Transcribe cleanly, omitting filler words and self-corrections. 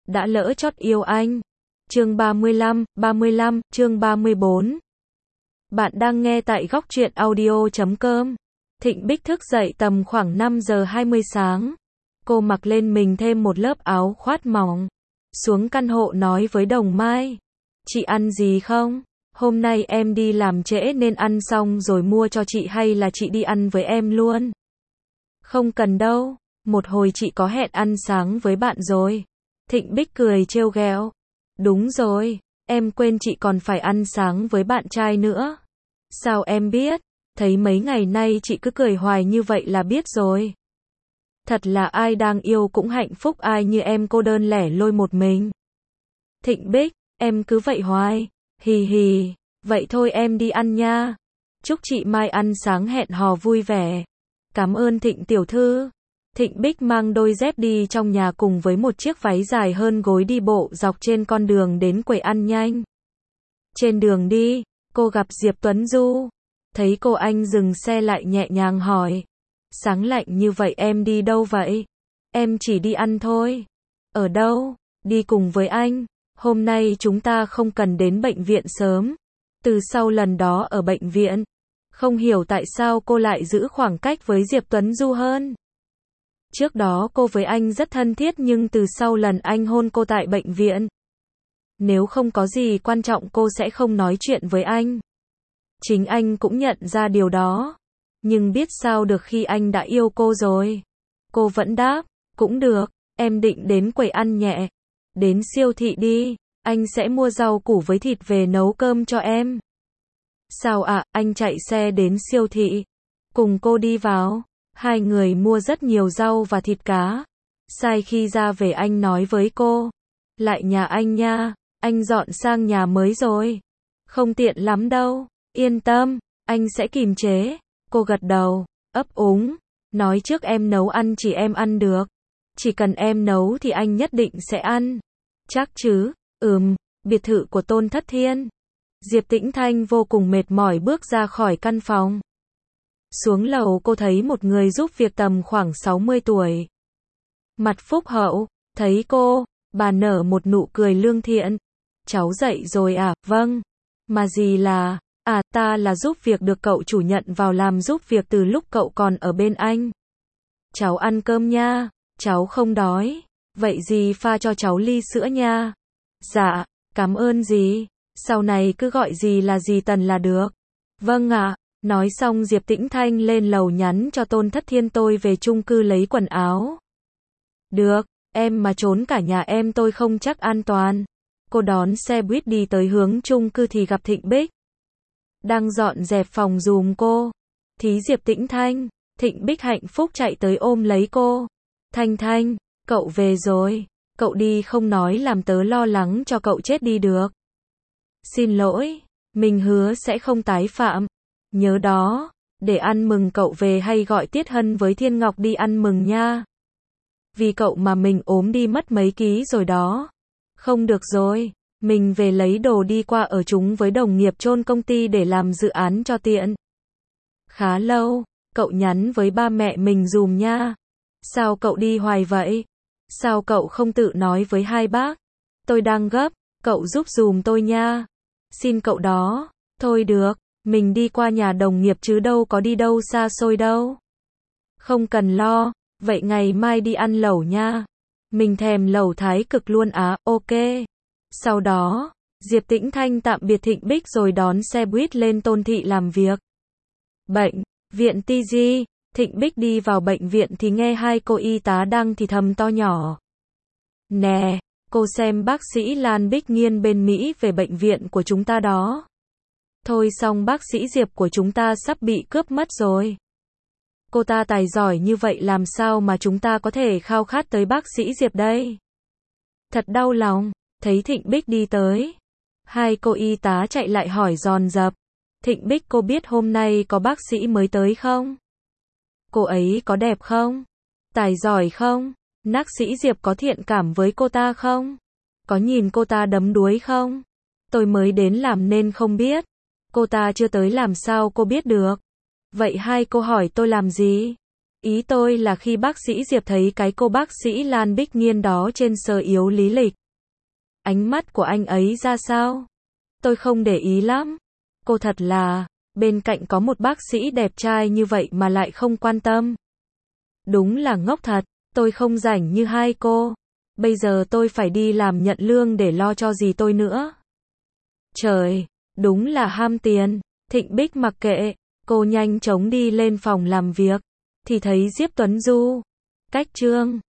đã lỡ chót yêu anh. Chương 35, chương 34. Bạn đang nghe tại góc truyện audio.com. Thịnh Bích thức dậy tầm khoảng 5 giờ 20 sáng. Cô mặc lên mình thêm một lớp áo khoác mỏng. Xuống căn hộ nói với Đồng Mai. Chị ăn gì không? Hôm nay em đi làm trễ nên ăn xong rồi mua cho chị, hay là chị đi ăn với em luôn? Không cần đâu, một hồi chị có hẹn ăn sáng với bạn rồi. Thịnh Bích cười trêu ghẹo. Đúng rồi, em quên chị còn phải ăn sáng với bạn trai nữa. Sao em biết? Thấy mấy ngày nay chị cứ cười hoài như vậy là biết rồi. Thật là ai đang yêu cũng hạnh phúc, ai như em cô đơn lẻ loi một mình. Thịnh Bích, em cứ vậy hoài. Hì hì, vậy thôi em đi ăn nha. Chúc chị mai ăn sáng hẹn hò vui vẻ. Cảm ơn Thịnh tiểu thư. Thịnh Bích mang đôi dép đi trong nhà cùng với một chiếc váy dài hơn gối đi bộ dọc trên con đường đến quầy ăn nhanh. Trên đường đi, cô gặp Diệp Tuấn Du. Thấy cô anh dừng xe lại nhẹ nhàng hỏi. Sáng lạnh như vậy em đi đâu vậy? Em chỉ đi ăn thôi. Ở đâu? Đi cùng với anh. Hôm nay chúng ta không cần đến bệnh viện sớm. Từ sau lần đó ở bệnh viện, không hiểu tại sao cô lại giữ khoảng cách với Diệp Tuấn Du hơn. Trước đó cô với anh rất thân thiết, nhưng từ sau lần anh hôn cô tại bệnh viện, nếu không có gì quan trọng cô sẽ không nói chuyện với anh. Chính anh cũng nhận ra điều đó. Nhưng biết sao được khi anh đã yêu cô rồi. Cô vẫn đáp, cũng được, em định đến quầy ăn nhẹ. Đến siêu thị đi, anh sẽ mua rau củ với thịt về nấu cơm cho em. Sao ạ? Anh chạy xe đến siêu thị, cùng cô đi vào. Hai người mua rất nhiều rau và thịt cá. Sai khi ra về anh nói với cô, lại nhà anh nha, anh dọn sang nhà mới rồi. Không tiện lắm đâu, yên tâm, anh sẽ kìm chế. Cô gật đầu, ấp úng, nói trước em nấu ăn chỉ em ăn được. Chỉ cần em nấu thì anh nhất định sẽ ăn. Chắc chứ? Biệt thự của Tôn Thất Thiên. Diệp Tĩnh Thanh vô cùng mệt mỏi bước ra khỏi căn phòng. Xuống lầu cô thấy một người giúp việc tầm khoảng 60 tuổi. Mặt phúc hậu, thấy cô, bà nở một nụ cười lương thiện. Cháu dậy rồi à? Vâng. Mà gì là, ta là giúp việc được cậu chủ nhận vào làm giúp việc từ lúc cậu còn ở bên anh. Cháu ăn cơm nha, cháu không đói. Vậy dì pha cho cháu ly sữa nha. Dạ, cảm ơn dì. Sau này cứ gọi dì là dì Tần là được. Vâng ạ. Nói xong Diệp Tĩnh Thanh lên lầu nhắn cho Tôn Thất Thiên tôi về chung cư lấy quần áo. Được, em mà trốn cả nhà em tôi không chắc an toàn. Cô đón xe buýt đi tới hướng chung cư thì gặp Thịnh Bích. Đang dọn dẹp phòng giùm cô. Thí Diệp Tĩnh Thanh, Thịnh Bích hạnh phúc chạy tới ôm lấy cô. Thanh Thanh, cậu về rồi. Cậu đi không nói làm tớ lo lắng cho cậu chết đi được. Xin lỗi, mình hứa sẽ không tái phạm. Nhớ đó, để ăn mừng cậu về hay gọi Tiết Hân với Thiên Ngọc đi ăn mừng nha. Vì cậu mà mình ốm đi mất mấy ký rồi đó. Không được rồi, mình về lấy đồ đi qua ở chúng với đồng nghiệp chôn công ty để làm dự án cho tiện. Khá lâu, cậu nhắn với ba mẹ mình dùm nha. Sao cậu đi hoài vậy? Sao cậu không tự nói với hai bác? Tôi đang gấp, cậu giúp dùm tôi nha. Xin cậu đó. Thôi được, mình đi qua nhà đồng nghiệp chứ đâu có đi đâu xa xôi đâu. Không cần lo, vậy ngày mai đi ăn lẩu nha. Mình thèm lẩu Thái Cực luôn á, ok. Sau đó, Diệp Tĩnh Thanh tạm biệt Thịnh Bích rồi đón xe buýt lên Tôn Thị làm việc. Bệnh viện TG, Thịnh Bích đi vào bệnh viện thì nghe hai cô y tá đang thì thầm to nhỏ. Nè, cô xem bác sĩ Lan Bích Nghiên bên Mỹ về bệnh viện của chúng ta đó. Thôi xong bác sĩ Diệp của chúng ta sắp bị cướp mất rồi. Cô ta tài giỏi như vậy làm sao mà chúng ta có thể khao khát tới bác sĩ Diệp đây? Thật đau lòng, thấy Thịnh Bích đi tới. Hai cô y tá chạy lại hỏi dồn dập. Thịnh Bích, cô biết hôm nay có bác sĩ mới tới không? Cô ấy có đẹp không? Tài giỏi không? Bác sĩ Diệp có thiện cảm với cô ta không? Có nhìn cô ta đấm đuối không? Tôi mới đến làm nên không biết. Cô ta chưa tới làm sao cô biết được? Vậy hai cô hỏi tôi làm gì? Ý tôi là khi bác sĩ Diệp thấy cái cô bác sĩ Lan Bích Nghiên đó trên Sở Yếu Lý Lịch. Ánh mắt của anh ấy ra sao? Tôi không để ý lắm. Cô thật là, bên cạnh có một bác sĩ đẹp trai như vậy mà lại không quan tâm. Đúng là ngốc thật, tôi không rảnh như hai cô. Bây giờ tôi phải đi làm nhận lương để lo cho gì tôi nữa. Trời, đúng là ham tiền. Thịnh Bích mặc kệ, cô nhanh chóng đi lên phòng làm việc, thì thấy Diệp Tuấn Du. Cách Trương